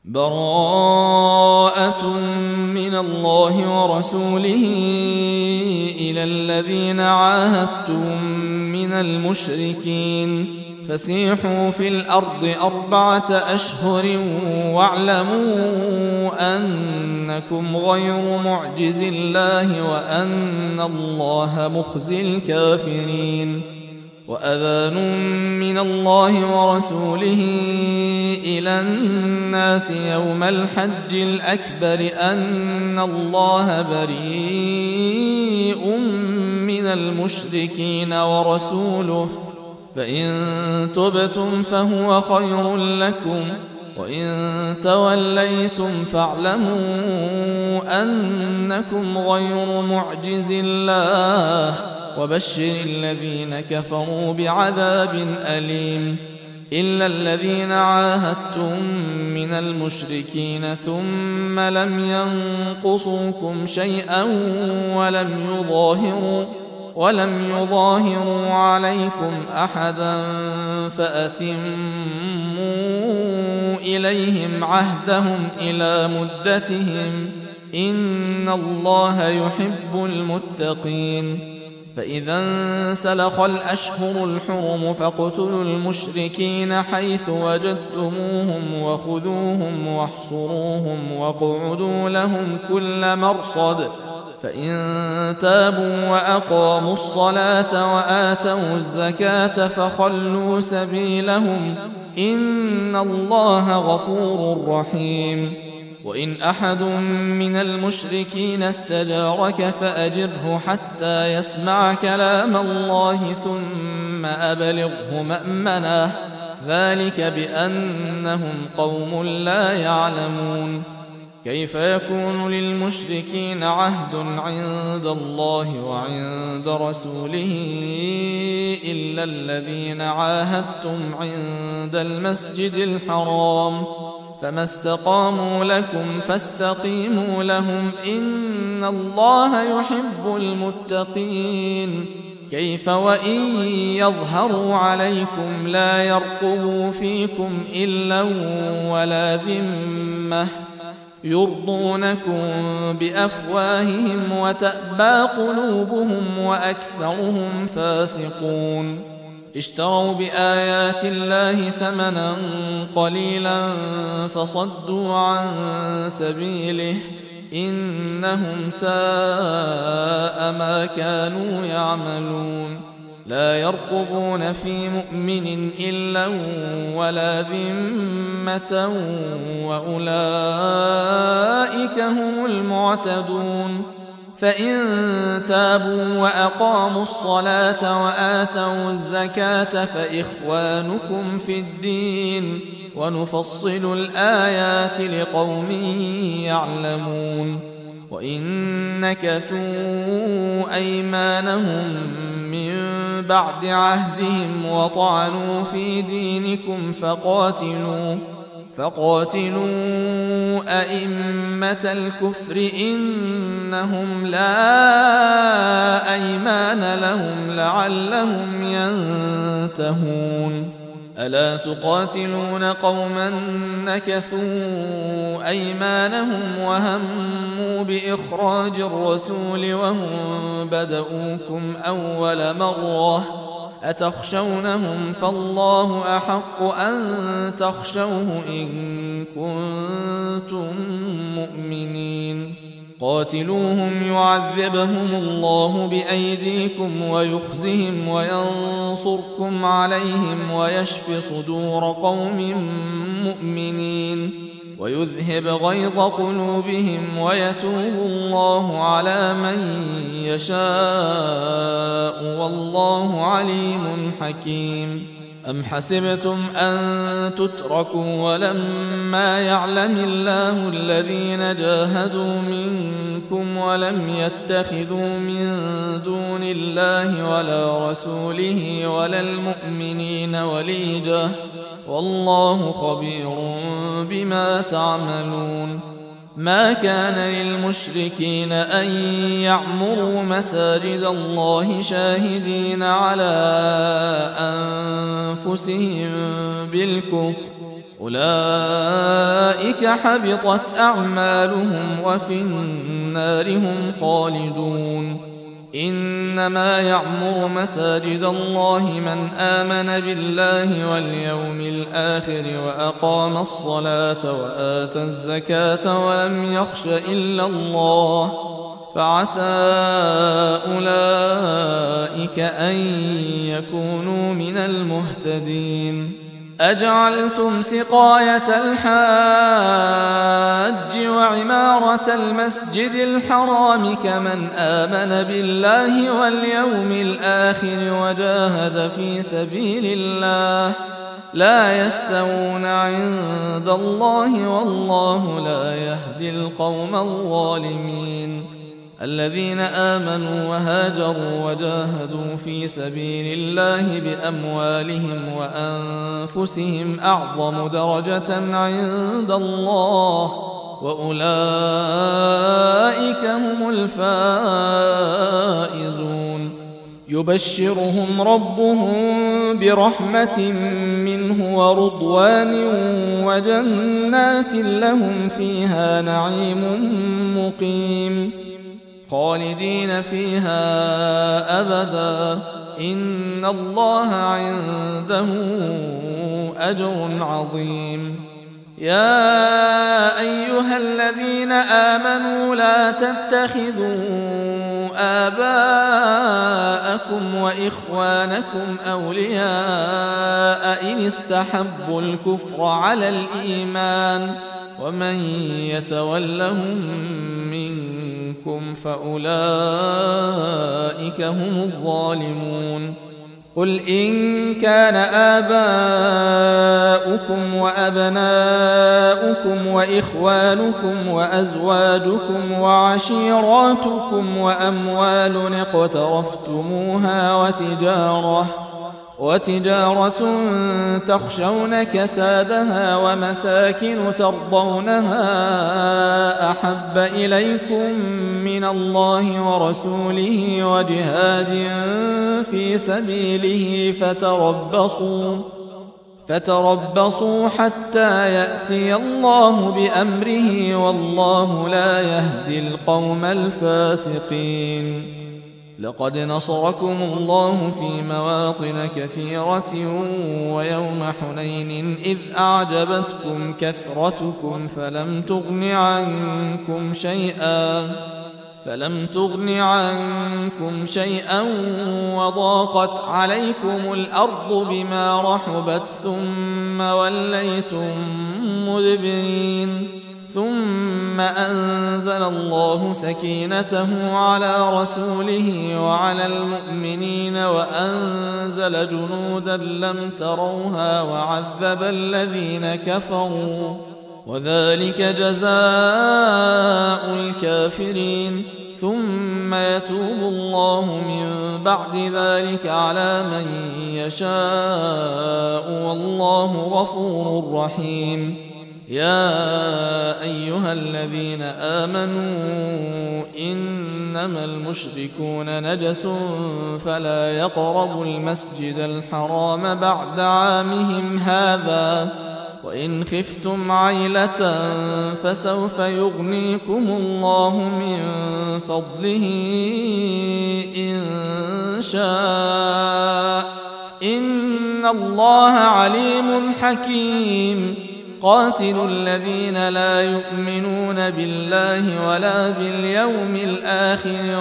براءة من الله ورسوله إلى الذين عاهدتم من المشركين فسيحوا في الأرض 4 أشهر واعلموا أنكم غير معجز الله وأن الله مخزي الكافرين. وأذان من الله ورسوله إلى الناس يوم الحج الأكبر أن الله بريء من المشركين ورسوله فإن تبتم فهو خير لكم وإن توليتم فاعلموا أنكم غير معجز الله وبشر الذين كفروا بعذاب أليم. إلا الذين عاهدتم من المشركين ثم لم ينقصوكم شيئا ولم يظاهروا عليكم أحدا فأتموا إليهم عهدهم إلى مدتهم إن الله يحب المتقين. فإذا انسلخ الأشهر الحرم فاقتلوا المشركين حيث وجدتموهم وخذوهم واحصروهم واقعدوا لهم كل مرصد فإن تابوا وأقاموا الصلاة وآتوا الزكاة فخلوا سبيلهم إن الله غفور رحيم. وإن أحد من المشركين استجارك فأجره حتى يسمع كلام الله ثم أبلغه مأمنه ذلك بأنهم قوم لا يعلمون. كيف يكون للمشركين عهد عند الله وعند رسوله إلا الذين عاهدتم عند المسجد الحرام فما استقاموا لكم فاستقيموا لهم إن الله يحب المتقين. كيف وإن يظهروا عليكم لا يرقبوا فيكم إلا ولا ذمة يرضونكم بأفواههم وتأبى قلوبهم وأكثرهم فاسقون. اشتروا بآيات الله ثمنا قليلا فصدوا عن سبيله إنهم ساء ما كانوا يعملون. لا يرقبون في مؤمن إلا ولا ذمة وأولئك هم المعتدون. فإن تابوا وأقاموا الصلاة وآتوا الزكاة فإخوانكم في الدين ونفصل الآيات لقوم يعلمون. وإن نكثوا أيمانهم من بعد عهدهم وطعنوا في دينكم فقاتلوا أئمة الكفر إنهم لا أيمان لهم لعلهم ينتهون. ألا تقاتلون قوما نكثوا أيمانهم وهموا بإخراج الرسول وهم بدؤوكم أول مرة أتخشونهم فالله أحق أن تخشوه إن كنتم مؤمنين. قاتلوهم يعذبهم الله بأيديكم ويخزهم وينصركم عليهم ويشف صدور قوم مؤمنين ويذهب غيظ قلوبهم ويتوب الله على من يشاء والله عليم حكيم. أم حسبتم أن تتركوا ولما يعلم الله الذين جاهدوا منكم ولم يتخذوا من دون الله ولا رسوله ولا المؤمنين وليجة والله خبير بما تعملون. ما كان للمشركين أن يعمروا مساجد الله شاهدين على أنفسهم بالكفر أولئك حبطت أعمالهم وفي النار هم خالدون. إنما يعمر مساجد الله من آمن بالله واليوم الآخر وأقام الصلاة وآتى الزكاة ولم يخش إلا الله فعسى أولئك أن يكونوا من المهتدين. أجعلتم سقاية الحاج وعمارة المسجد الحرام كمن آمن بالله واليوم الآخر وجاهد في سبيل الله لا يستوون عند الله والله لا يهدي القوم الظالمين. الذين آمنوا وهاجروا وجاهدوا في سبيل الله بأموالهم وأنفسهم أعظم درجة عند الله وأولئك هم الفائزون. يبشرهم ربهم برحمة منه ورضوان وجنات لهم فيها نعيم مقيم خالدين فيها أبدا إن الله عنده أجر عظيم. يا أيها الذين آمنوا لا تتخذوا آباءكم وإخوانكم أولياء إن استحبوا الكفر على الإيمان ومن يتولهم منكم فأولئك هم الظالمون. قل إن كان آباؤكم وأبناؤكم وإخوانكم وأزواجكم وعشيراتكم وأموال اقترفتموها وتجارة تخشون كسادها ومساكن ترضونها أحب إليكم من الله ورسوله وجهاد في سبيله فتربصوا حتى يأتي الله بأمره والله لا يهدي القوم الفاسقين. لقد نصركم الله في مواطن كثيرة ويوم حنين إذ أعجبتكم كثرتكم فلم تغن عنكم شيئا وضاقت عليكم الأرض بما رحبت ثم وليتم مدبرين. ثم أنزل الله سكينته على رسوله وعلى المؤمنين وأنزل جنودا لم تروها وعذب الذين كفروا وذلك جزاء الكافرين. ثم يتوب الله من بعد ذلك على من يشاء والله غفور رحيم. يا أيها الذين آمنوا إنما المشركون نجس فلا يقربوا المسجد الحرام بعد عامهم هذا وإن خفتم عيلة فسوف يغنيكم الله من فضله إن شاء إن الله عليم حكيم. قاتلوا الذين لا يؤمنون بالله ولا باليوم الآخر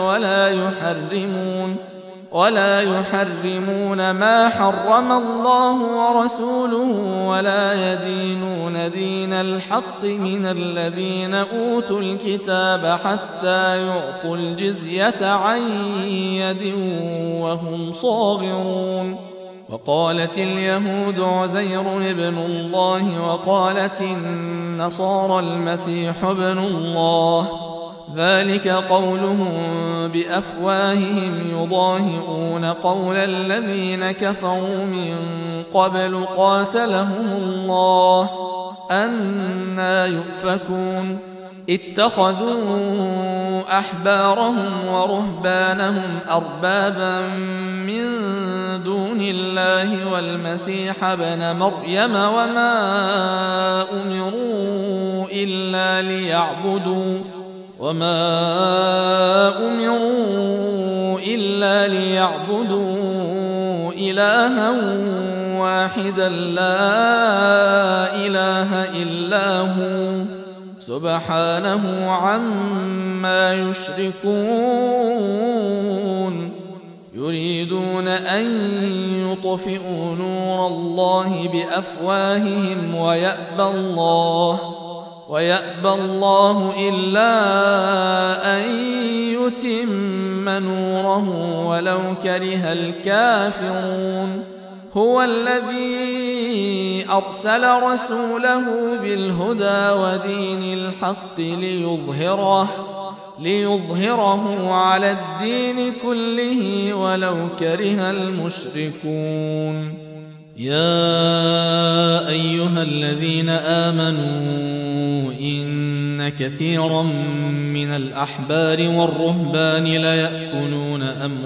ولا يحرمون ما حرم الله ورسوله ولا يدينون دين الحق من الذين أوتوا الكتاب حتى يعطوا الجزية عن يد وهم صاغرون. وقالت اليهود عزير ابن الله وقالت النصارى المسيح ابن الله ذلك قولهم بأفواههم يضاهئون قول الذين كفروا من قبل قاتلهم الله أنى يؤفكون. اتخذوا أحبارهم ورهبانهم أربابا من دون الله والمسيح ابن مريم وما أمروا إلا ليعبدوا إلها واحدا لا إله إلا هو سبحانه عما يشركون يريدون أن يطفئوا نور الله بأفواههم ويأبى الله إلا أن يتم نوره ولو كره الكافرون هو الذي أرسل رسوله بالهدى ودين الحق ليظهره على الدين كله ولو كره المشركون يا أيها الذين آمنوا إن كثيرا من الأحبار والرهبان ليأكلون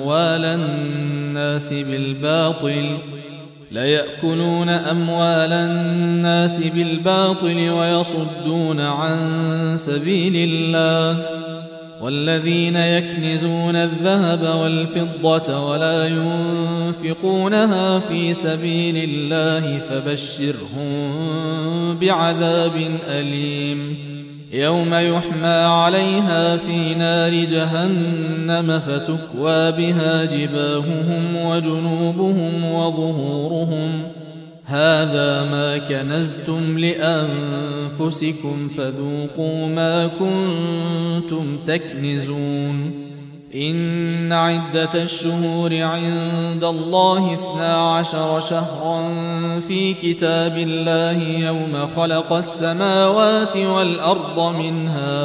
أموال الناس بالباطل ويصدون عن سبيل الله والذين يكنزون الذهب والفضة ولا ينفقونها في سبيل الله فبشرهم بعذاب أليم يوم يحمى عليها في نار جهنم فتكوى بها جباههم وجنوبهم وظهورهم هذا ما كنزتم لأنفسكم فذوقوا ما كنتم تكنزون إن عدة الشهور عند الله 12 شهرا في كتاب الله يوم خلق السماوات والأرض منها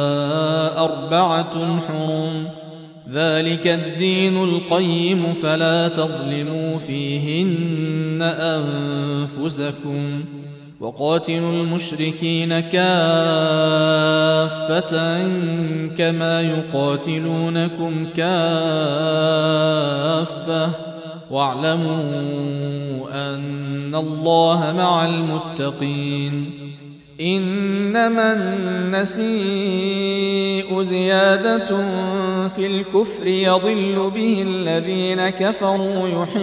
4 حرم ذلك الدين القيم فلا تظلموا فيهن أنفسكم وقاتلوا المشركين كافة كما يقاتلونكم كافة واعلموا أن الله مع المتقين إنما النسيء زيادة في الكفر يضل به الذين كفروا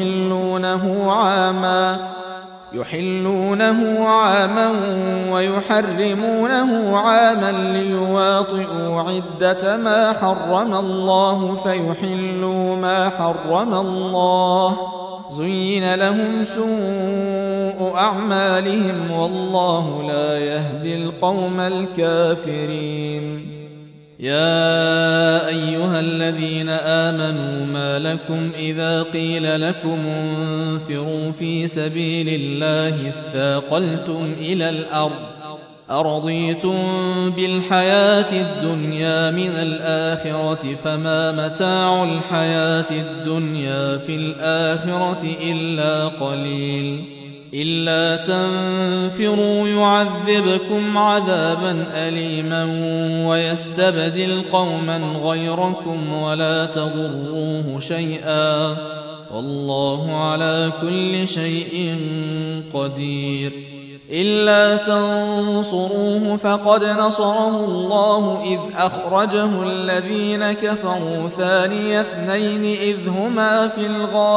يحلونه عاما ويحرمونه عاما ليواطئوا عدة ما حرم الله فيحلوا ما حرم الله زين لهم سوء أعمالهم والله لا يهدي القوم الكافرين يا أيها الذين آمنوا ما لكم إذا قيل لكم انفروا في سبيل الله اثاقلتم إلى الأرض أرضيتم بالحياة الدنيا من الآخرة فما متاع الحياة الدنيا في الآخرة إلا قليل إلا تنفروا يعذبكم عذابا أليما ويستبدل قوما غيركم ولا تضروه شيئا والله على كل شيء قدير إلا تنصروه فقد نصره الله إذ أخرجه الذين كفروا ثاني اثنين إذ هما في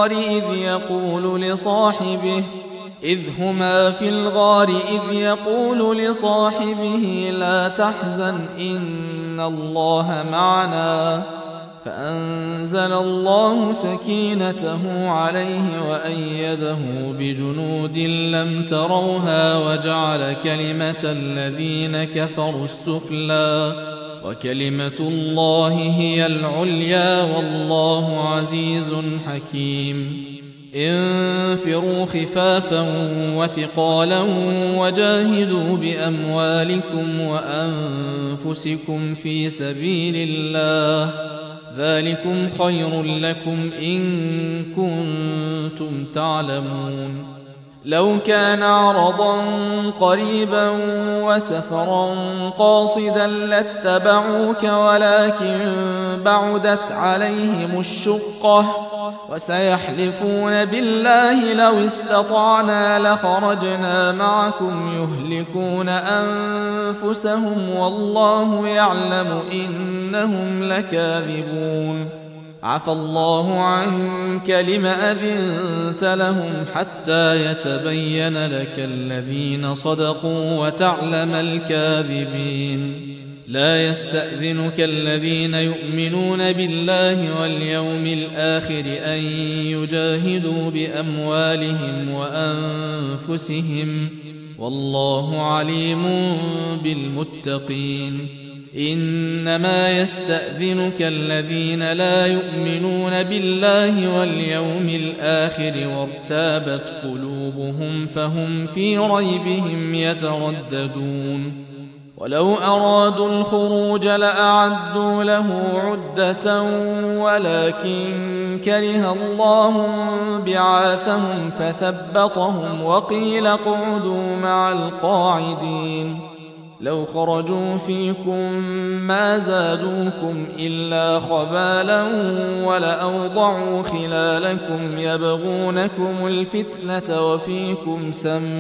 الغار إذ يقول لصاحبه لا تحزن إن الله معنا فأنزل الله سكينته عليه وأيده بجنود لم تروها وجعل كلمة الذين كفروا السفلى وكلمة الله هي العليا والله عزيز حكيم انفروا خفافا وثقالا وجاهدوا بأموالكم وأنفسكم في سبيل الله ذلكم خير لكم إن كنتم تعلمون لو كان عرضا قريبا وسفرا قاصدا لاتبعوك ولكن بعدت عليهم الشقة وسيحلفون بالله لو استطعنا لخرجنا معكم يهلكون أنفسهم والله يعلم إنهم لكاذبون عفى الله عنك لم أذنت لهم حتى يتبين لك الذين صدقوا وتعلم الكاذبين لا يستأذنك الذين يؤمنون بالله واليوم الآخر أن يجاهدوا بأموالهم وأنفسهم والله عليم بالمتقين إنما يستأذنك الذين لا يؤمنون بالله واليوم الآخر وارتابت قلوبهم فهم في ريبهم يترددون ولو أرادوا الخروج لأعدوا له عدة ولكن كره الله بعاثهم فثبطهم وقيل اقعدوا مع القاعدين لو خرجوا فيكم ما زادوكم إلا خبالا ولأوضعوا خلالكم يبغونكم الفتنة وفيكم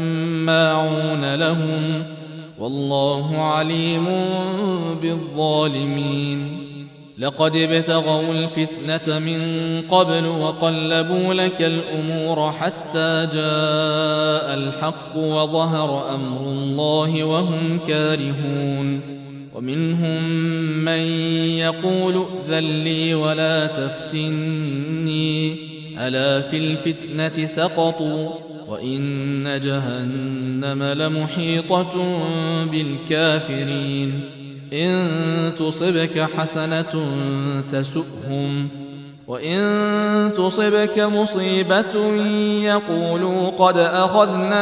سماعون لهم والله عليم بالظالمين لقد ابتغوا الفتنة من قبل وقلبوا لك الأمور حتى جاء الحق وظهر أمر الله وهم كارهون ومنهم من يقول ائذن لي ولا تفتني ألا في الفتنة سقطوا وإن جهنم لمحيطة بالكافرين إن تصبك حسنة تسؤهم وإن تصبك مصيبة يقولوا قد أخذنا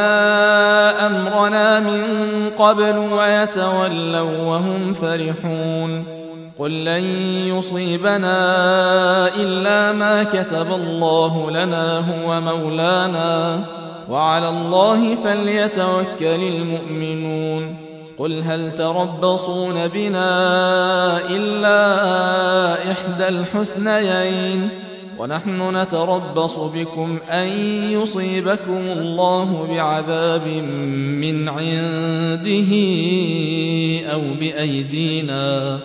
أمرنا من قبل ويتولوا وهم فرحون قل لن يصيبنا إلا ما كتب الله لنا هو مولانا وعلى الله فليتوكل المؤمنون قل هل تربصون بنا إلا إحدى الحسنيين ونحن نتربص بكم أن يصيبكم الله بعذاب من عنده أو بأيدينا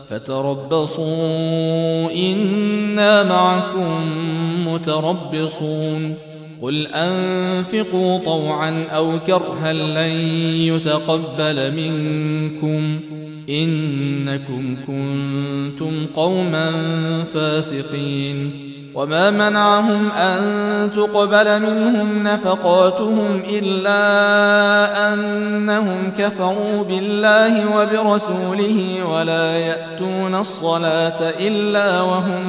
فتربصوا إنا معكم متربصون قل أنفقوا طوعا أو كرها لن يتقبل منكم إنكم كنتم قوما فاسقين وما منعهم أن تقبل منهم نفقاتهم إلا أنهم كفروا بالله وبرسوله ولا يأتون الصلاة إلا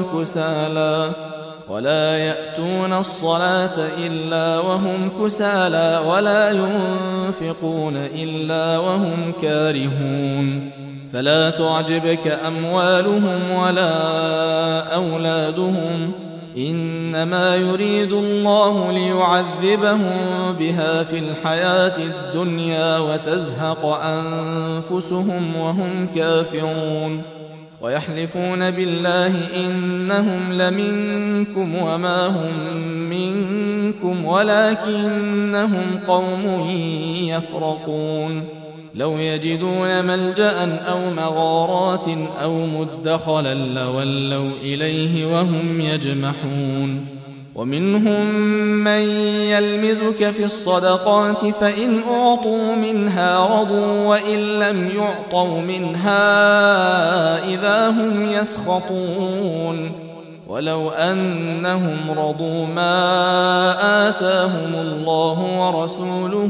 وهم كسالى ولا ينفقون إلا وهم كارهون فلا تعجبك أموالهم ولا أولادهم إنما يريد الله ليعذبهم بها في الحياة الدنيا وتزهق أنفسهم وهم كافرون ويحلفون بالله إنهم لمنكم وما هم منكم ولكنهم قوم يفرقون لو يجدون ملجأ أو مغارات أو مدخلا لولوا إليه وهم يجمحون ومنهم من يلمزك في الصدقات فإن أعطوا منها رضوا وإن لم يعطوا منها إذا هم يسخطون ولو أنهم رضوا ما آتاهم الله ورسوله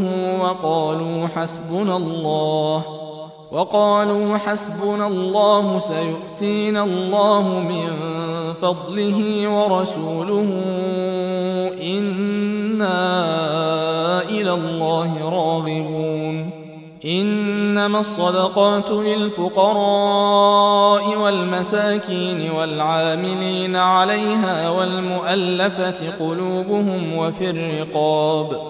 وقالوا حسبنا الله سيؤتينا الله من فضله ورسوله إنا إلى الله راغبون إنما الصدقات للفقراء والمساكين والعاملين عليها والمؤلفة قلوبهم وفي الرقاب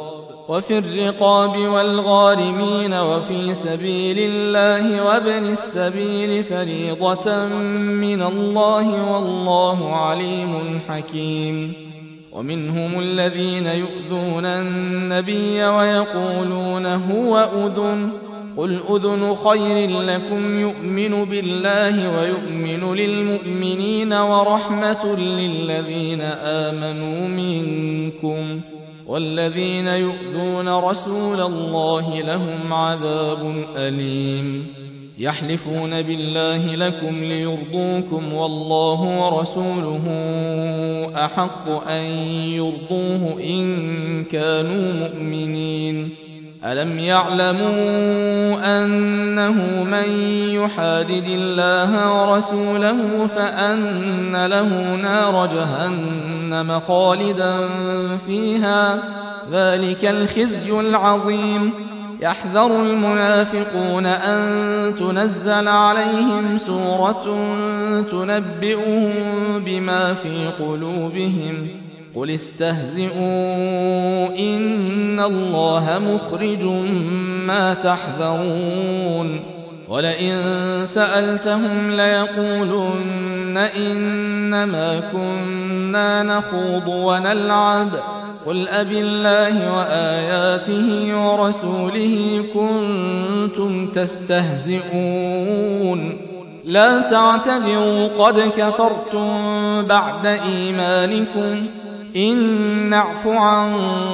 وفي الرقاب والغارمين وفي سبيل الله وابن السبيل فريضة من الله والله عليم حكيم. ومنهم الذين يؤذون النبي ويقولون هو أذن قل أذن خير لكم يؤمن بالله ويؤمن للمؤمنين ورحمة للذين آمنوا منكم والذين يؤذون رسول الله لهم عذاب أليم. يحلفون بالله لكم ليرضوكم والله ورسوله أحق أن يرضوه إن كانوا مؤمنين. ألم يعلموا أنه من يحادد الله ورسوله فأن له نار جهنم خالدا فيها ذلك الخزي العظيم. يحذر المنافقون أن تنزل عليهم سورة تنبئهم بما في قلوبهم قل استهزئوا إن الله مخرج ما تحذرون. ولئن سألتهم ليقولن إنما كنا نخوض ونلعب قل أبالله وآياته ورسوله كنتم تستهزئون لا تعتذروا قد كفرتم بعد إيمانكم إن نعف عن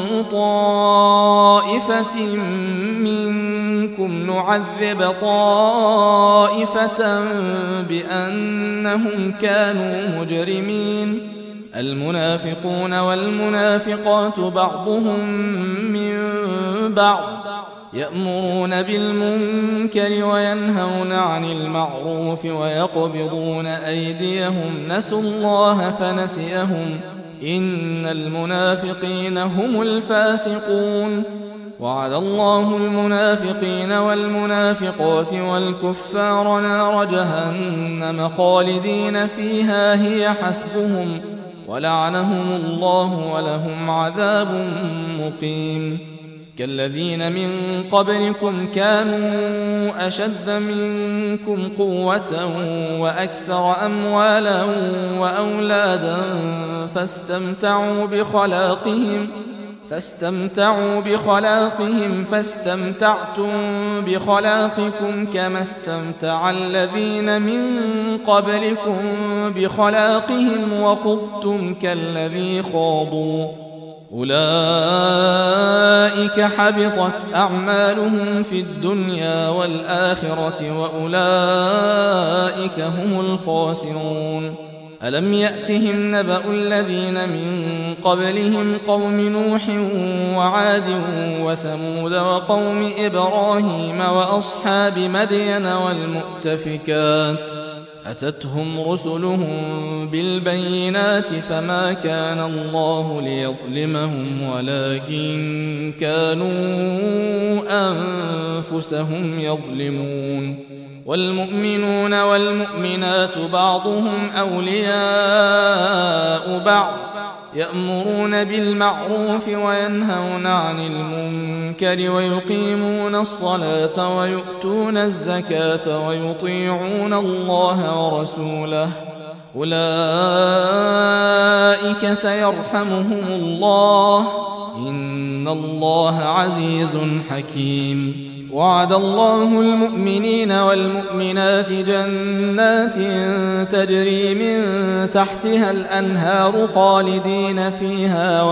طائفة منكم نعذب طائفة بأنهم كانوا مجرمين. المنافقون والمنافقات بعضهم من بعض يأمرون بالمنكر وينهون عن المعروف ويقبضون أيديهم نسوا الله فنسيهم إن المنافقين هم الفاسقون. وعد الله المنافقين والمنافقات والكفار نار جهنم خالدين فيها هي حسبهم ولعنهم الله ولهم عذاب مقيم. كالذين من قبلكم كانوا أشد منكم قوة وأكثر أموالا وأولادا فاستمتعوا بخلاقهم فاستمتعتم بخلاقكم كما استمتع الذين من قبلكم بخلاقهم وخضتم كالذي خاضوا أولئك حبطت أعمالهم في الدنيا والآخرة وأولئك هم الخاسرون. ألم يأتهم نبأ الذين من قبلهم قوم نوح وعاد وثمود وقوم إبراهيم وأصحاب مدين والمؤتفكات أتتهم رسلهم بالبينات فما كان الله ليظلمهم ولكن كانوا أنفسهم يظلمون. والمؤمنون والمؤمنات بعضهم أولياء بعض يأمرون بالمعروف وينهون عن المنكر ويقيمون الصلاة ويؤتون الزكاة ويطيعون الله ورسوله أولئك سيرحمهم الله إن الله عزيز حكيم. وعد الله المؤمنين والمؤمنات جنات تجري من تحتها الأنهار خالدين فيها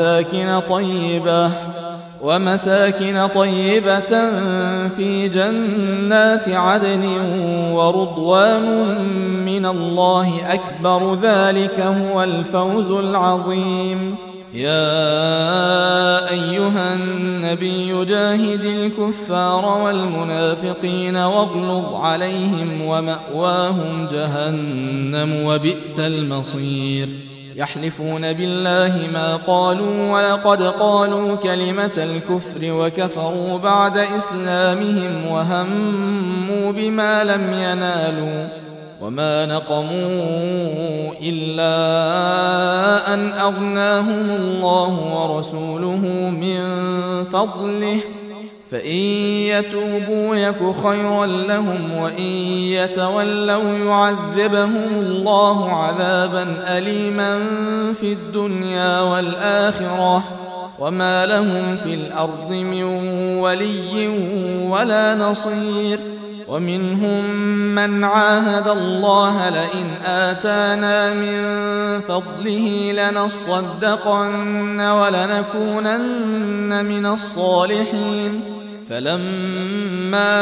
ومساكن طيبة في جنات عدن ورضوان من الله أكبر ذلك هو الفوز العظيم. يا أيها النبي جاهد الكفار والمنافقين واغلظ عليهم ومأواهم جهنم وبئس المصير. يحلفون بالله ما قالوا ولقد قالوا كلمة الكفر وكفروا بعد إسلامهم وهموا بما لم ينالوا وما نقموا إلا أن أغناهم الله ورسوله من فضله فإن يتوبوا يك خيرا لهم وإن يتولوا يعذبهم الله عذابا أليما في الدنيا والآخرة وما لهم في الأرض من ولي ولا نصير. ومنهم من عاهد الله لئن آتانا من فضله لنصدقن ولنكونن من الصالحين فلما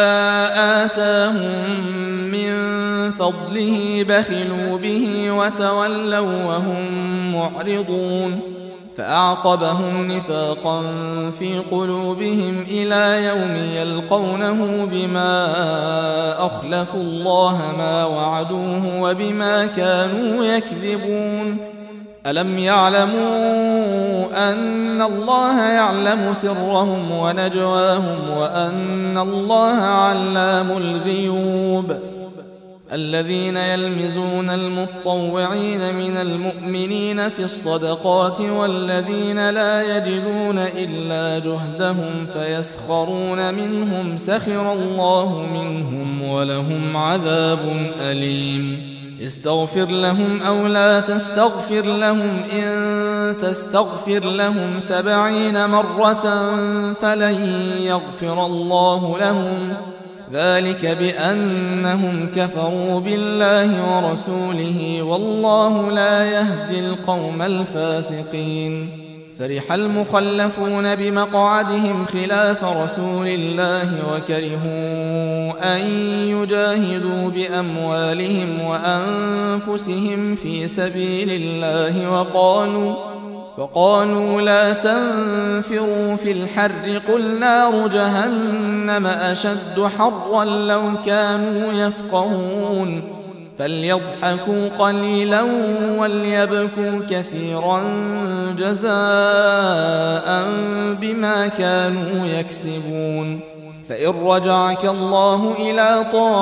آتاهم من فضله بخلوا به وتولوا وهم معرضون فأعقبهم نفاقا في قلوبهم إلى يوم يلقونه بما أخلفوا الله ما وعدوه وبما كانوا يكذبون. ألم يعلموا أن الله يعلم سرهم ونجواهم وأن الله علام الغيوب. الذين يلمزون المطوعين من المؤمنين في الصدقات والذين لا يجدون إلا جهدهم فيسخرون منهم سخر الله منهم ولهم عذاب أليم. استغفر لهم أو لا تستغفر لهم إن تستغفر لهم 70 مرة فلن يغفر الله لهم ذلك بأنهم كفروا بالله ورسوله والله لا يهدي القوم الفاسقين. فرح المخلفون بمقعدهم خلاف رسول الله وكرهوا أن يجاهدوا بأموالهم وأنفسهم في سبيل الله وقالوا لا تنفروا في الحر قل نار جهنم أشد حرا لو كانوا يفقهون فليضحكوا قليلا وليبكوا كثيرا جزاء بما كانوا يكسبون. فإن رجعك الله إلى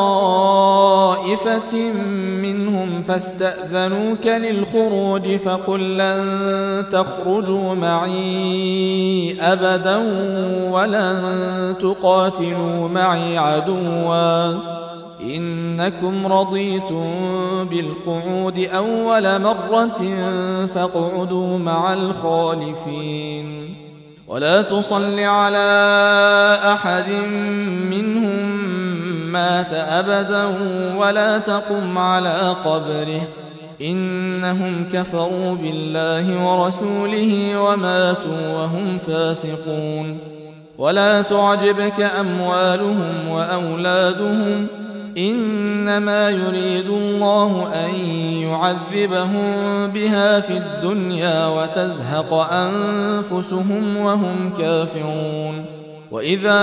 طائفة منهم فاستأذنوك للخروج فقل لن تخرجوا معي أبدا ولن تقاتلوا معي عدوا إنكم رضيتم بالقعود أول مرة فاقعدوا مع الخالفين. ولا تصل على أحد منهم مات أبدا ولا تقم على قبره إنهم كفروا بالله ورسوله وماتوا وهم فاسقون. ولا تعجبك أموالهم وأولادهم إنما يريد الله أن يعذبهم بها في الدنيا وتزهق أنفسهم وهم كافرون. وإذا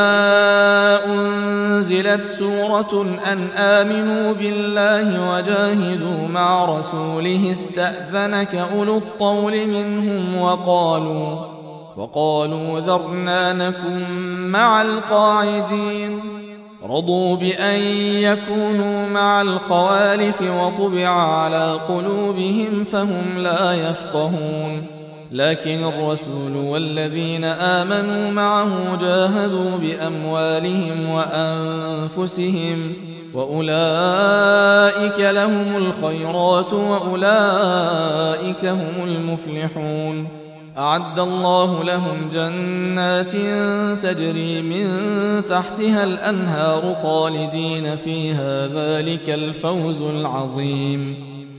أنزلت سورة أن آمنوا بالله وجاهدوا مع رسوله استأذنك أولو الطول منهم وقالوا ذرنا نكن مع القاعدين. رضوا بأن يكونوا مع الخوالف وطبع على قلوبهم فهم لا يفقهون. لكن الرسول والذين آمنوا معه جاهدوا بأموالهم وأنفسهم وأولئك لهم الخيرات وأولئك هم المفلحون. أعد الله لهم جنات تجري من تحتها الأنهار خالدين فيها ذلك الفوز العظيم.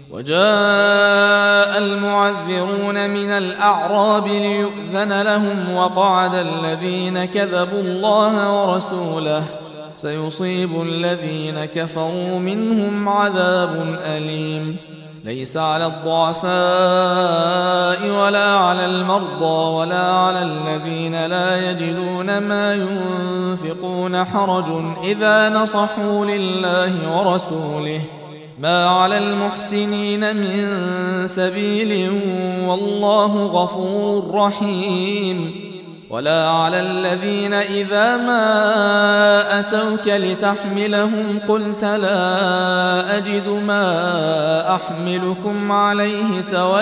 وجاء المعذرون من الأعراب ليؤذن لهم وقعد الذين كذبوا الله ورسوله سيصيب الذين كفروا منهم عذاب أليم. ليس على الضعفاء ولا على المرضى ولا على الذين لا يجدون ما ينفقون حرج إذا نصحوا لله ورسوله ما على المحسنين من سبيل والله غفور رحيم. ولا على الذين إذا ما أتوك لتحملهم قلت لا أجد ما أحملكم عليه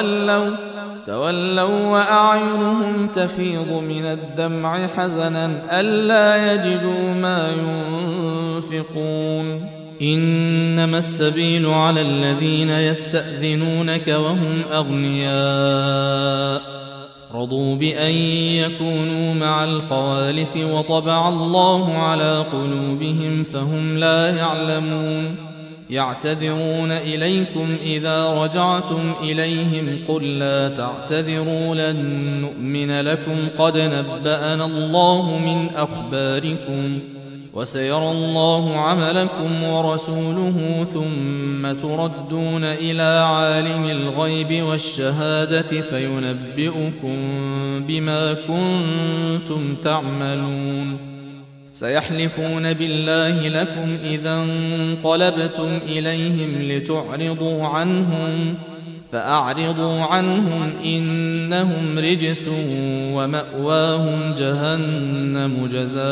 تولوا وأعينهم تفيض من الدمع حزنا ألا يجدوا ما ينفقون. إنما السبيل على الذين يستأذنونك وهم أغنياء رضوا بأن يكونوا مع الخوالف وطبع الله على قلوبهم فهم لا يعلمون. يعتذرون إليكم إذا رجعتم إليهم قل لا تعتذروا لن نؤمن لكم قد نبأنا الله من أخباركم وسيرى الله عملكم ورسوله ثم تردون إلى عالم الغيب والشهادة فينبئكم بما كنتم تعملون. سيحلفون بالله لكم إذا انقلبتم إليهم لتعرضوا عنهم فأعرضوا عنهم إنهم رجس ومأواهم جهنم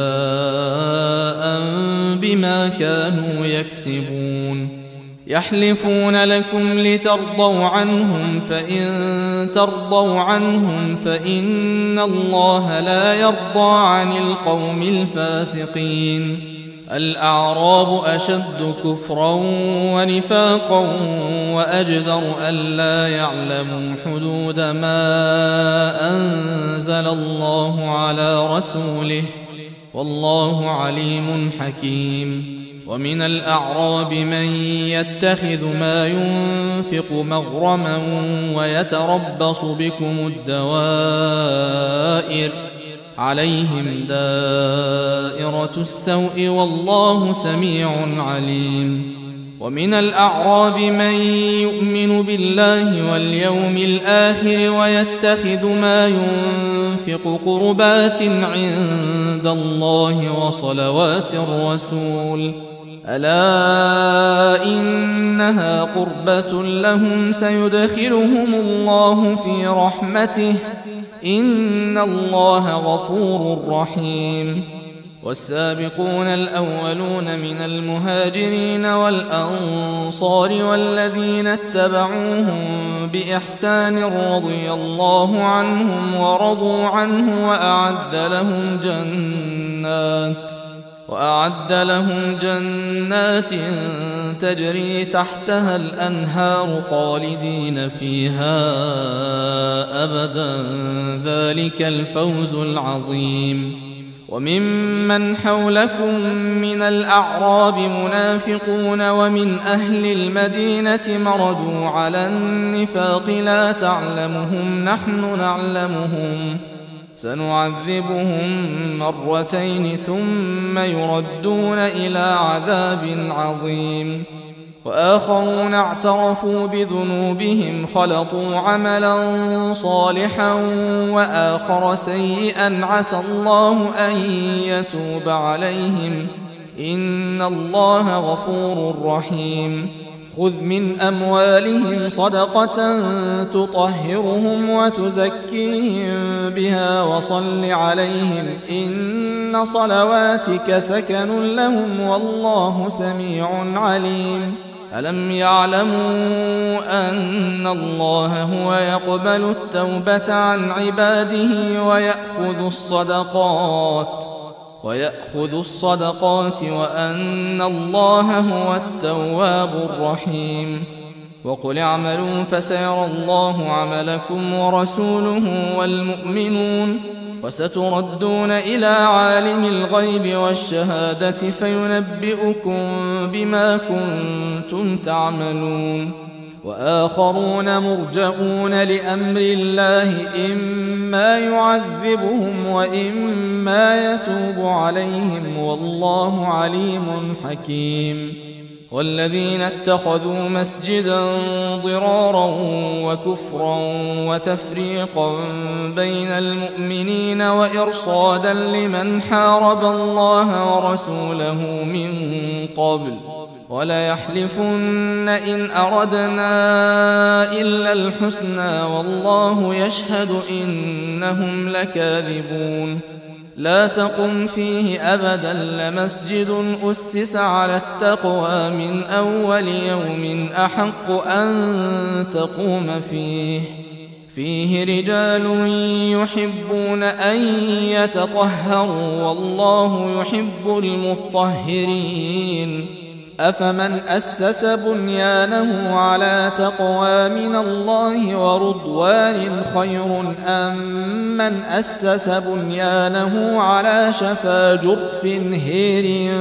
جزاء بما كانوا يكسبون. يحلفون لكم لترضوا عنهم فإن ترضوا عنهم فإن الله لا يرضى عن القوم الفاسقين. الأعراب أشد كفرا ونفاقا وأجدر ألا يعلموا حدود ما أنزل الله على رسوله والله عليم حكيم. ومن الأعراب من يتخذ ما ينفق مغرما ويتربص بكم الدوائر عليهم دائرة السوء والله سميع عليم. ومن الأعراب من يؤمن بالله واليوم الآخر ويتخذ ما ينفق قربات عند الله وصلوات الرسول ألا إنها قربة لهم سيدخلهم الله في رحمته إن الله غفور رحيم. والسابقون الأولون من المهاجرين والأنصار والذين اتبعوهم بإحسان رضي الله عنهم ورضوا عنه وأعد لهم جنات تجري تحتها الأنهار خالدين فيها أبدا ذلك الفوز العظيم. وممن حولكم من الأعراب منافقون ومن أهل المدينة مردوا على النفاق لا تعلمهم نحن نعلمهم سنعذبهم مرتين ثم يردون إلى عذاب عظيم. وآخرون اعترفوا بذنوبهم خلطوا عملا صالحا وآخر سيئا عسى الله أن يتوب عليهم إن الله غفور رحيم. خذ من أموالهم صدقة تطهرهم وتزكيهم بها وصل عليهم إن صلواتك سكن لهم والله سميع عليم. ألم يعلموا أن الله هو يقبل التوبة عن عباده ويأخذ الصدقات وأن الله هو التواب الرحيم. وقل اعملوا فسيرى الله عملكم ورسوله والمؤمنون وستردون إلى عالم الغيب والشهادة فينبئكم بما كنتم تعملون. وآخرون مرجئون لأمر الله إما يعذبهم وإما يتوب عليهم والله عليم حكيم. والذين اتخذوا مسجدا ضرارا وكفرا وتفريقا بين المؤمنين وإرصادا لمن حارب الله ورسوله من قبل وليحلفن إن أردنا إلا الحسنى والله يشهد إنهم لكاذبون لا تقم فيه أبدا لمسجد أسس على التقوى من أول يوم أحق أن تقوم فيه رجال يحبون أن يتطهروا والله يحب المطهرين أفمن أسس بنيانه على تقوى من الله ورضوان خير أم من أسس بنيانه على شفا جرف هير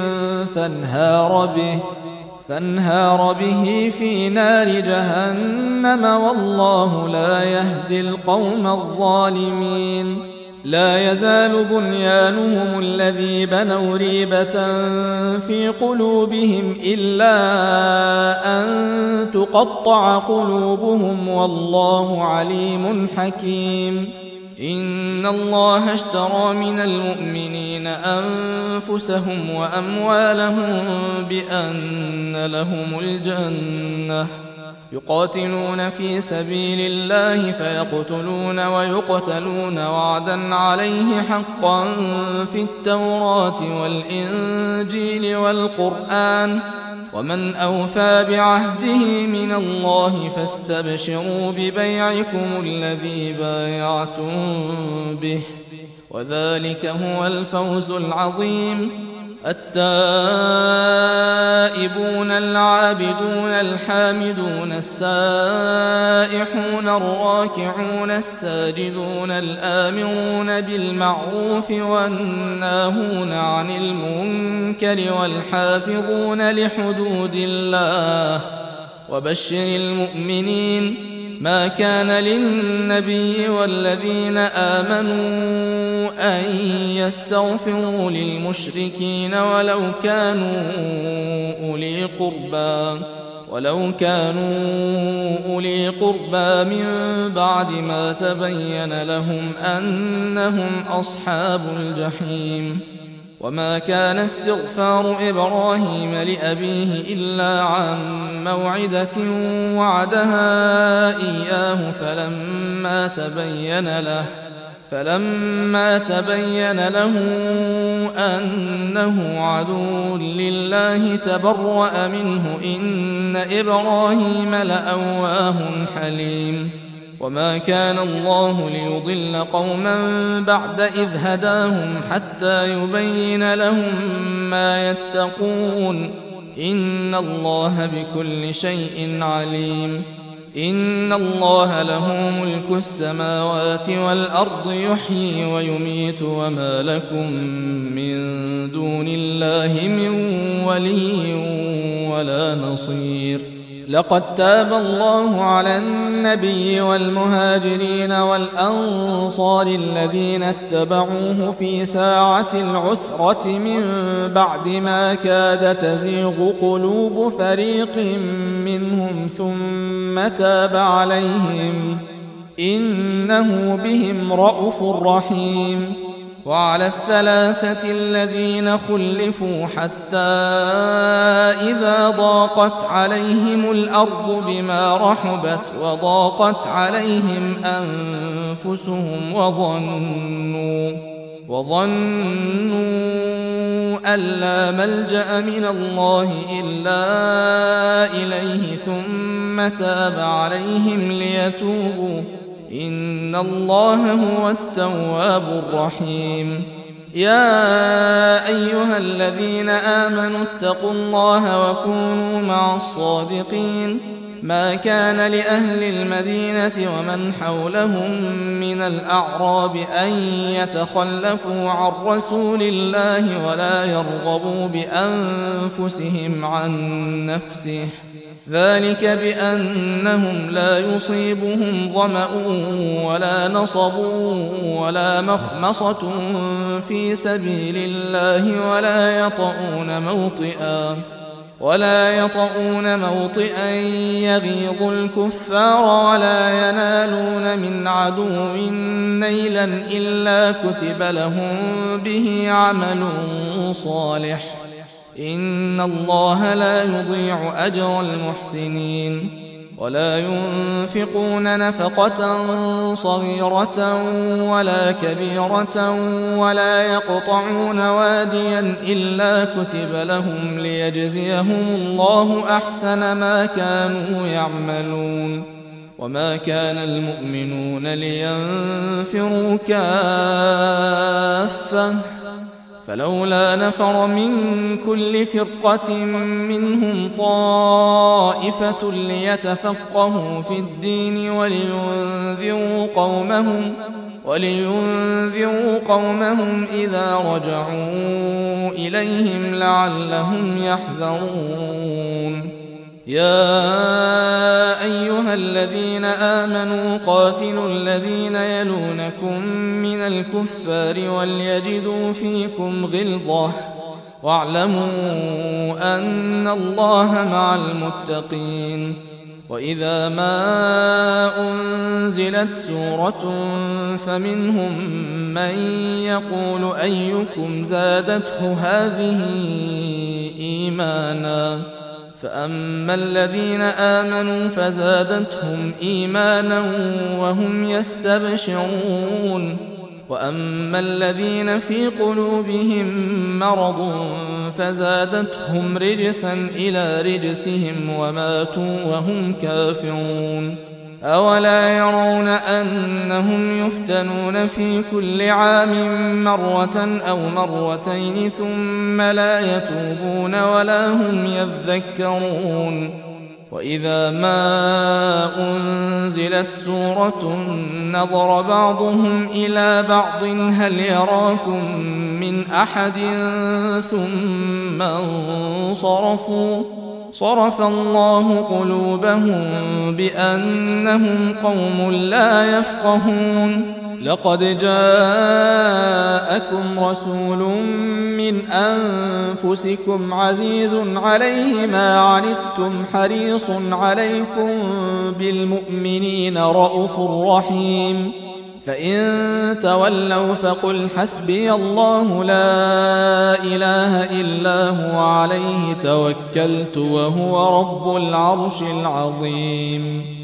فانهار به في نار جهنم والله لا يهدي القوم الظالمين لا يزال بنيانهم الذي بنوا ريبة في قلوبهم إلا أن تقطع قلوبهم والله عليم حكيم إن الله اشترى من المؤمنين أنفسهم وأموالهم بأن لهم الجنة يقاتلون في سبيل الله فيقتلون ويقتلون وعدا عليه حقا في التوراة والإنجيل والقرآن ومن أوفى بعهده من الله فاستبشروا ببيعكم الذي بايعتم به وذلك هو الفوز العظيم التائبون العابدون الحامدون السائحون الراكعون الساجدون الآمرون بالمعروف والناهون عن المنكر والحافظون لحدود الله وبشر المؤمنين ما كان للنبي والذين آمنوا أن يستغفروا للمشركين ولو كانوا أولي قربى من بعد ما تبين لهم أنهم أصحاب الجحيم وما كان استغفار إبراهيم لأبيه إلا عن موعدة وعدها إياه فلما تبين له أنه عدو لله تبرأ منه إن إبراهيم لأواه حليم وما كان الله ليضل قوما بعد إذ هداهم حتى يبين لهم ما يتقون إن الله بكل شيء عليم إن الله له ملك السماوات والأرض يحيي ويميت وما لكم من دون الله من ولي ولا نصير لقد تاب الله على النبي والمهاجرين والأنصار الذين اتبعوه في ساعة العسرة من بعد ما كاد تزيغ قلوب فريق منهم ثم تاب عليهم إنه بهم رءوف رحيم وعلى الثلاثة الذين خلفوا حتى إذا ضاقت عليهم الأرض بما رحبت وضاقت عليهم أنفسهم وظنوا أن لا ملجأ من الله إلا إليه ثم تاب عليهم ليتوبوا إن الله هو التواب الرحيم يا أيها الذين آمنوا اتقوا الله وكونوا مع الصادقين ما كان لأهل المدينة ومن حولهم من الأعراب أن يتخلفوا عن رسول الله ولا يرغبوا بأنفسهم عن نفسه ذلك بأنهم لا يصيبهم ظمأ ولا نصب ولا مخمصة في سبيل الله ولا يطؤون موطئا يغيظ الكفار ولا ينالون من عدو نيلا إلا كتب لهم به عمل صالح إن الله لا يضيع أجر المحسنين ولا ينفقون نفقة صغيرة ولا كبيرة ولا يقطعون واديا إلا كتب لهم ليجزيهم الله أحسن ما كانوا يعملون وما كان المؤمنون لينفروا كافة فلولا نفر من كل فرقة منهم طائفة ليتفقهوا في الدين ولينذروا قومهم إذا رجعوا إليهم لعلهم يحذرون يا أيها الذين آمنوا قاتلوا الذين يلونكم من الكفار وليجدوا فيكم غلظة واعلموا أن الله مع المتقين وإذا ما أنزلت سورة فمنهم من يقول أيكم زادته هذه إيمانا فأما الذين آمنوا فزادتهم إيمانا وهم يستبشرون وأما الذين في قلوبهم مرض فزادتهم رجسا إلى رجسهم وماتوا وهم كافرون أولا يرون أنهم يفتنون في كل عام مرة أو مرتين ثم لا يتوبون ولا هم يذكرون وإذا ما أنزلت سورة نظر بعضهم إلى بعض هل يراكم من أحد ثم انصرفوا صرف الله قلوبهم بأنهم قوم لا يفقهون لقد جاءكم رسول من أنفسكم عزيز عليه ما عنتم حريص عليكم بالمؤمنين رءوف رحيم فإن تولوا فقل حسبي الله لا إله إلا هو عليه توكلت وهو رب العرش العظيم